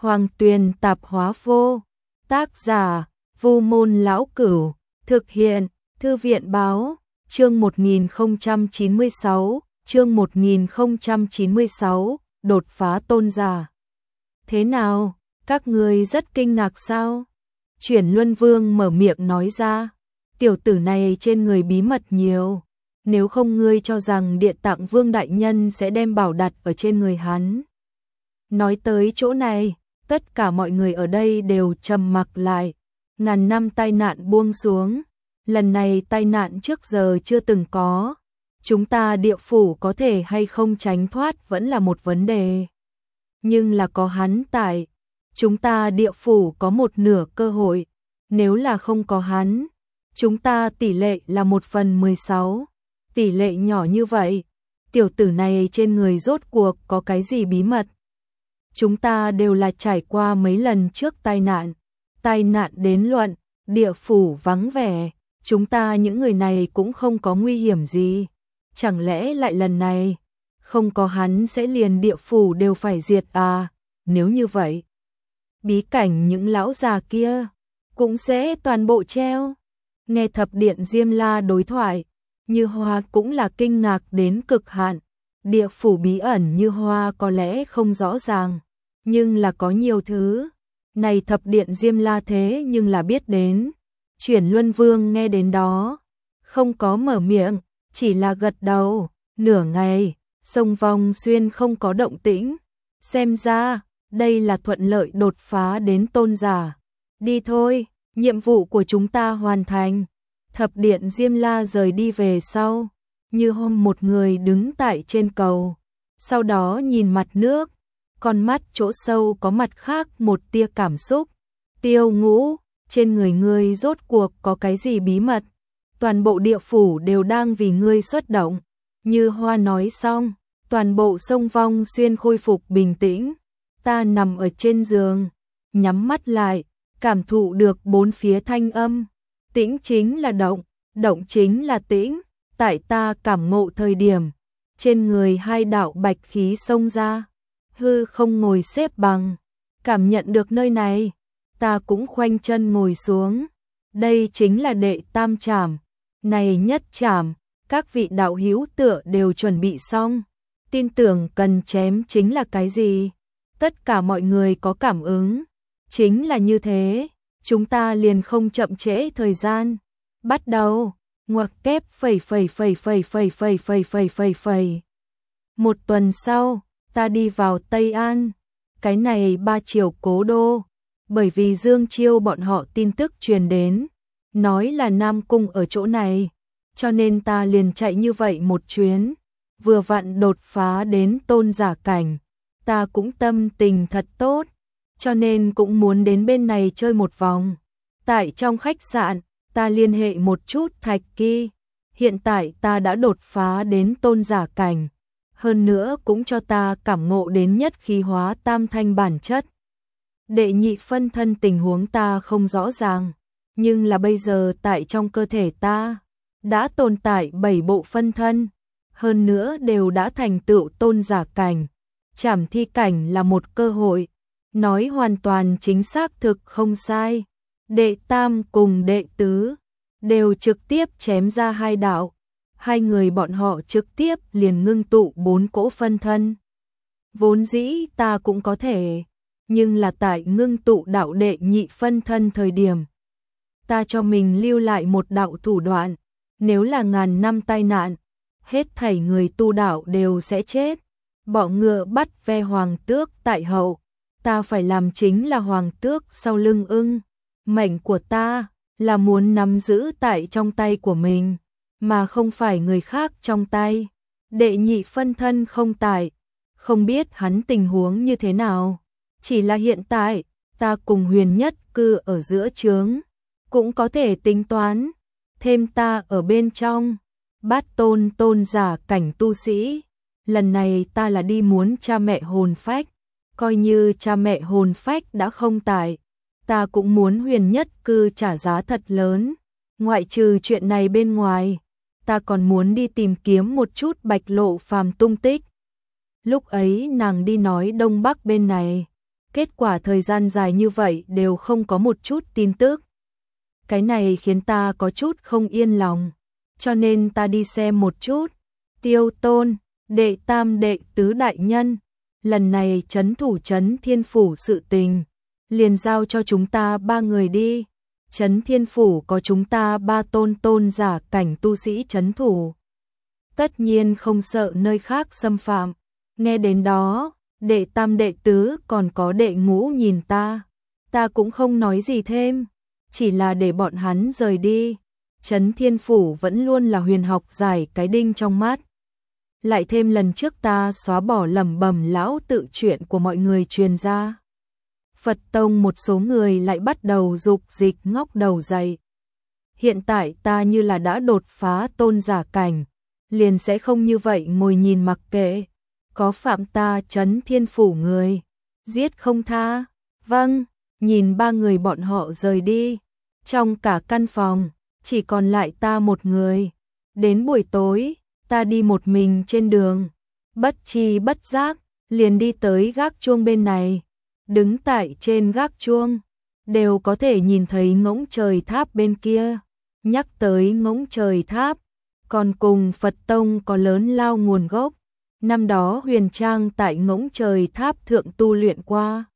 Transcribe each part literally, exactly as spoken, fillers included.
Hoàng Tuyền Tạp Hóa Vô. Tác giả: Vu Môn Lão Cửu. Thực hiện: Thư viện Báo. Chương một nghìn không trăm chín mươi sáu, chương một nghìn không trăm chín mươi sáu, đột phá tôn giả. Thế nào, các ngươi rất kinh ngạc sao? Chuyển Luân Vương mở miệng nói ra, tiểu tử này trên người bí mật nhiều, nếu không ngươi cho rằng Địa Tạng Vương đại nhân sẽ đem bảo đặt ở trên người hắn. Nói tới chỗ này, tất cả mọi người ở đây đều trầm mặc lại, ngàn năm tai nạn buông xuống. Lần này tai nạn trước giờ chưa từng có, chúng ta địa phủ có thể hay không tránh thoát vẫn là một vấn đề. Nhưng là có hắn tại, chúng ta địa phủ có một nửa cơ hội, nếu là không có hắn, chúng ta tỷ lệ là một phần mười sáu, tỷ lệ nhỏ như vậy, tiểu tử này trên người rốt cuộc có cái gì bí mật. Chúng ta đều là trải qua mấy lần trước tai nạn, tai nạn đến luận, địa phủ vắng vẻ. Chúng ta những người này cũng không có nguy hiểm gì, chẳng lẽ lại lần này, không có hắn sẽ liền địa phủ đều phải diệt à, nếu như vậy, bí cảnh những lão già kia, cũng sẽ toàn bộ treo. Nghe Thập Điện Diêm La đối thoại, Như Hoa cũng là kinh ngạc đến cực hạn, địa phủ bí ẩn Như Hoa có lẽ không rõ ràng, nhưng là có nhiều thứ, này Thập Điện Diêm La thế nhưng là biết đến. Chuyển Luân Vương nghe đến đó, không có mở miệng, chỉ là gật đầu. Nửa ngày, Sông Vong Xuyên không có động tĩnh, xem ra đây là thuận lợi đột phá đến tôn giả. Đi thôi, nhiệm vụ của chúng ta hoàn thành. Thập Điện Diêm La rời đi về sau, Như hôm một người đứng tại trên cầu, sau đó nhìn mặt nước, con mắt chỗ sâu có mặt khác một tia cảm xúc. Tiêu Ngũ, trên người ngươi rốt cuộc có cái gì bí mật? Toàn bộ địa phủ đều đang vì ngươi xuất động. Như Hoa nói xong, toàn bộ Sông Vong Xuyên khôi phục bình tĩnh. Ta nằm ở trên giường, nhắm mắt lại, cảm thụ được bốn phía thanh âm. Tĩnh chính là động, động chính là tĩnh. Tại ta cảm ngộ thời điểm, trên người hai đạo bạch khí xông ra, hư không ngồi xếp bằng, cảm nhận được nơi này. Ta cũng khoanh chân ngồi xuống. Đây chính là đệ tam trảm. Này nhất trảm, các vị đạo hữu tựa đều chuẩn bị xong. Tin tưởng cần chém chính là cái gì? Tất cả mọi người có cảm ứng. Chính là như thế, chúng ta liền không chậm trễ thời gian. Bắt đầu, ngoặc kép phẩy phẩy phẩy phẩy phẩy phẩy phẩy phẩy phẩy phẩy. Một tuần sau, ta đi vào Tây An. Cái này ba triều cố đô. Bởi vì Dương Chiêu bọn họ tin tức truyền đến, nói là Nam Cung ở chỗ này, cho nên ta liền chạy như vậy một chuyến, vừa vặn đột phá đến tôn giả cảnh, ta cũng tâm tình thật tốt, cho nên cũng muốn đến bên này chơi một vòng. Tại trong khách sạn, ta liên hệ một chút Thạch Kỳ, hiện tại ta đã đột phá đến tôn giả cảnh, hơn nữa cũng cho ta cảm ngộ đến nhất khí hóa tam thanh bản chất. Đệ nhị phân thân tình huống ta không rõ ràng, nhưng là bây giờ tại trong cơ thể ta đã tồn tại bảy bộ phân thân, hơn nữa đều đã thành tựu tôn giả cảnh. Trảm thi cảnh là một cơ hội, nói hoàn toàn chính xác thực không sai. Đệ tam cùng đệ tứ đều trực tiếp chém ra hai đạo, hai người bọn họ trực tiếp liền ngưng tụ bốn cỗ phân thân. Vốn dĩ ta cũng có thể, nhưng là tại ngưng tụ đạo đệ nhị phân thân thời điểm, ta cho mình lưu lại một đạo thủ đoạn, nếu là ngàn năm tai nạn, hết thảy người tu đạo đều sẽ chết. Bọ ngựa bắt ve hoàng tước tại hậu, ta phải làm chính là hoàng tước sau lưng ưng. Mệnh của ta là muốn nắm giữ tại trong tay của mình, mà không phải người khác trong tay. Đệ nhị phân thân không tại, không biết hắn tình huống như thế nào. Chỉ là hiện tại, ta cùng Huyền Nhất cư ở giữa trướng, cũng có thể tính toán, thêm ta ở bên trong, bát tôn tôn giả cảnh tu sĩ. Lần này ta là đi muốn cha mẹ hồn phách, coi như cha mẹ hồn phách đã không tại, ta cũng muốn Huyền Nhất cư trả giá thật lớn. Ngoại trừ chuyện này bên ngoài, ta còn muốn đi tìm kiếm một chút Bạch Lộ Phàm tung tích. Lúc ấy nàng đi nói Đông Bắc bên này, Kết quả thời gian dài như vậy đều không có một chút tin tức. Cái này khiến ta có chút không yên lòng, cho nên ta đi xem một chút. Tiêu Tôn, đệ tam đệ tứ đại nhân, lần này trấn thủ trấn Thiên Phủ sự tình, liền giao cho chúng ta ba người đi. Trấn Thiên Phủ có chúng ta ba tôn tôn giả cảnh tu sĩ trấn thủ, tất nhiên không sợ nơi khác xâm phạm. Nghe đến đó, đệ tam đệ tứ còn có đệ ngũ nhìn ta, ta cũng không nói gì thêm, chỉ là để bọn hắn rời đi. Trấn Thiên Phủ vẫn luôn là huyền học giải cái đinh trong mắt. Lại thêm lần trước ta xóa bỏ lẩm bẩm lão tự chuyện của mọi người truyền ra, Phật tông một số người lại bắt đầu dục dịch ngóc đầu dậy. Hiện tại ta như là đã đột phá tôn giả cảnh, liền sẽ không như vậy ngồi nhìn mặc kệ. Có phạm ta Trấn Thiên Phủ người, giết không tha. Vâng, nhìn ba người bọn họ rời đi. Trong cả căn phòng, chỉ còn lại ta một người. Đến buổi tối, ta đi một mình trên đường. Bất chi bất giác, liền đi tới gác chuông bên này. Đứng tại trên gác chuông, đều có thể nhìn thấy ngỗng trời tháp bên kia. Nhắc tới ngỗng trời tháp, còn cùng Phật tông có lớn lao nguồn gốc. Năm đó Huyền Trang tại ngỗng trời tháp thượng tu luyện qua.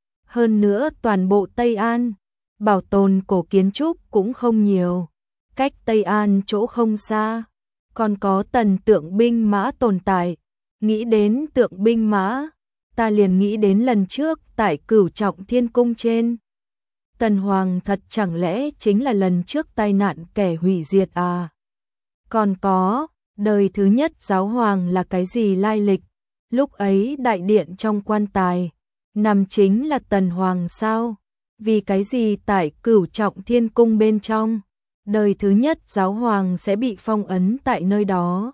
Hơn nữa toàn bộ Tây An, bảo tồn cổ kiến trúc cũng không nhiều. Cách Tây An chỗ không xa, còn có tần tượng binh mã tồn tại. Nghĩ đến tượng binh mã, ta liền nghĩ đến lần trước tại Cửu Trọng Thiên Cung trên. Tần Hoàng thật chẳng lẽ chính là lần trước tai nạn kẻ hủy diệt à? Còn có, đời thứ nhất giáo hoàng là cái gì lai lịch? Lúc ấy đại điện trong quan tài, nằm chính là Tần Hoàng sao? Vì cái gì tại Cửu Trọng Thiên Cung bên trong, đời thứ nhất giáo hoàng sẽ bị phong ấn tại nơi đó?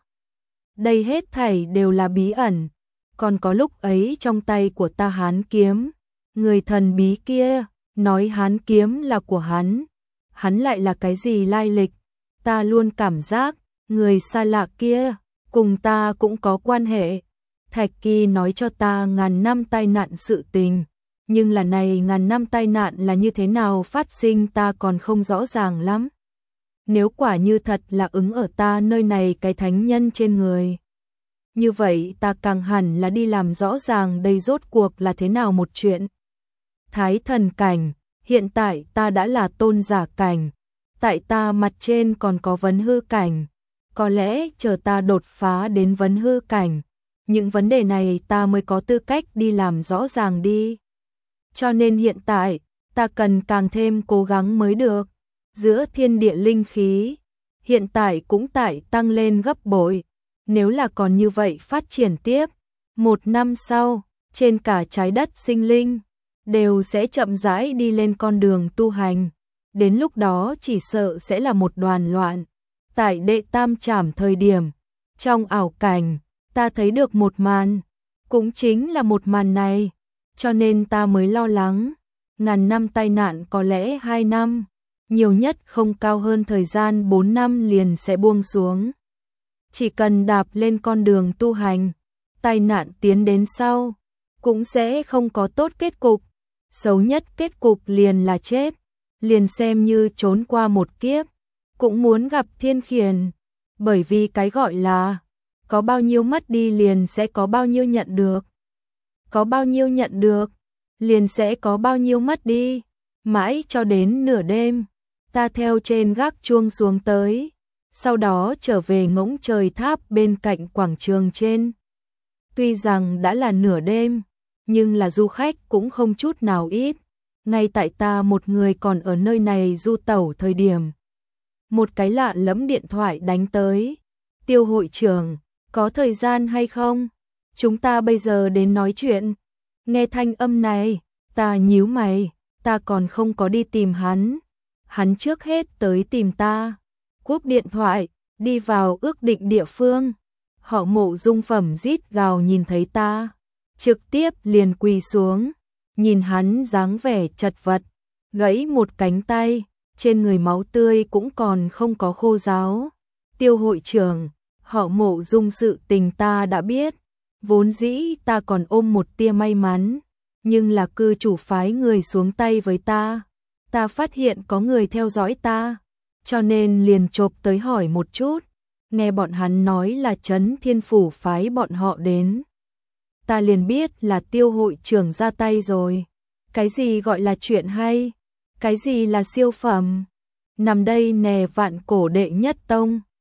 Đây hết thảy đều là bí ẩn. Còn có lúc ấy trong tay của ta hán kiếm, người thần bí kia nói hán kiếm là của hắn, hắn lại là cái gì lai lịch? Ta luôn cảm giác người xa lạ kia cùng ta cũng có quan hệ. Thạch Kỳ nói cho ta ngàn năm tai nạn sự tình, nhưng là này ngàn năm tai nạn là như thế nào phát sinh ta còn không rõ ràng lắm. Nếu quả như thật là ứng ở ta nơi này cái thánh nhân trên người, như vậy ta càng hẳn là đi làm rõ ràng đây rốt cuộc là thế nào một chuyện. Thái thần cảnh, hiện tại ta đã là tôn giả cảnh, tại ta mặt trên còn có vấn hư cảnh, có lẽ chờ ta đột phá đến vấn hư cảnh, những vấn đề này ta mới có tư cách đi làm rõ ràng đi. Cho nên hiện tại, ta cần càng thêm cố gắng mới được. Giữa thiên địa linh khí, hiện tại cũng tại tăng lên gấp bội. Nếu là còn như vậy phát triển tiếp, một năm sau, trên cả trái đất sinh linh, đều sẽ chậm rãi đi lên con đường tu hành. Đến lúc đó chỉ sợ sẽ là một đoàn loạn. Tại đệ tam trảm thời điểm, trong ảo cảnh, ta thấy được một màn, cũng chính là một màn này, cho nên ta mới lo lắng. Ngàn năm tai nạn có lẽ hai năm, nhiều nhất không cao hơn thời gian bốn năm liền sẽ buông xuống. Chỉ cần đạp lên con đường tu hành, tai nạn tiến đến sau, cũng sẽ không có tốt kết cục. Xấu nhất kết cục liền là chết, liền xem như trốn qua một kiếp, cũng muốn gặp thiên khiển. Bởi vì cái gọi là, có bao nhiêu mất đi liền sẽ có bao nhiêu nhận được. Có bao nhiêu nhận được, liền sẽ có bao nhiêu mất đi. Mãi cho đến nửa đêm, ta theo trên gác chuông xuống tới, sau đó trở về ngỗng trời tháp bên cạnh quảng trường trên. Tuy rằng đã là nửa đêm, nhưng là du khách cũng không chút nào ít. Ngay tại ta một người còn ở nơi này du tẩu thời điểm, một cái lạ lẫm điện thoại đánh tới. Tiêu hội trưởng, có thời gian hay không? Chúng ta bây giờ đến nói chuyện. Nghe thanh âm này, ta nhíu mày, ta còn không có đi tìm hắn. Hắn trước hết tới tìm ta. Cúp điện thoại, đi vào ước định địa phương. Họ Mộ Dung Phẩm rít gào nhìn thấy ta, trực tiếp liền quỳ xuống. Nhìn hắn dáng vẻ chật vật, gãy một cánh tay, trên người máu tươi cũng còn không có khô ráo. Tiêu hội trưởng, Họ Mộ Dung sự tình ta đã biết, vốn dĩ ta còn ôm một tia may mắn, nhưng là cư chủ phái người xuống tay với ta. Ta phát hiện có người theo dõi ta, cho nên liền chộp tới hỏi một chút. Nghe bọn hắn nói là Trấn Thiên Phủ phái bọn họ đến. Ta liền biết là Tiêu hội trưởng ra tay rồi. Cái gì gọi là chuyện hay? Cái gì là siêu phẩm? Nằm đây nè vạn cổ đệ nhất tông.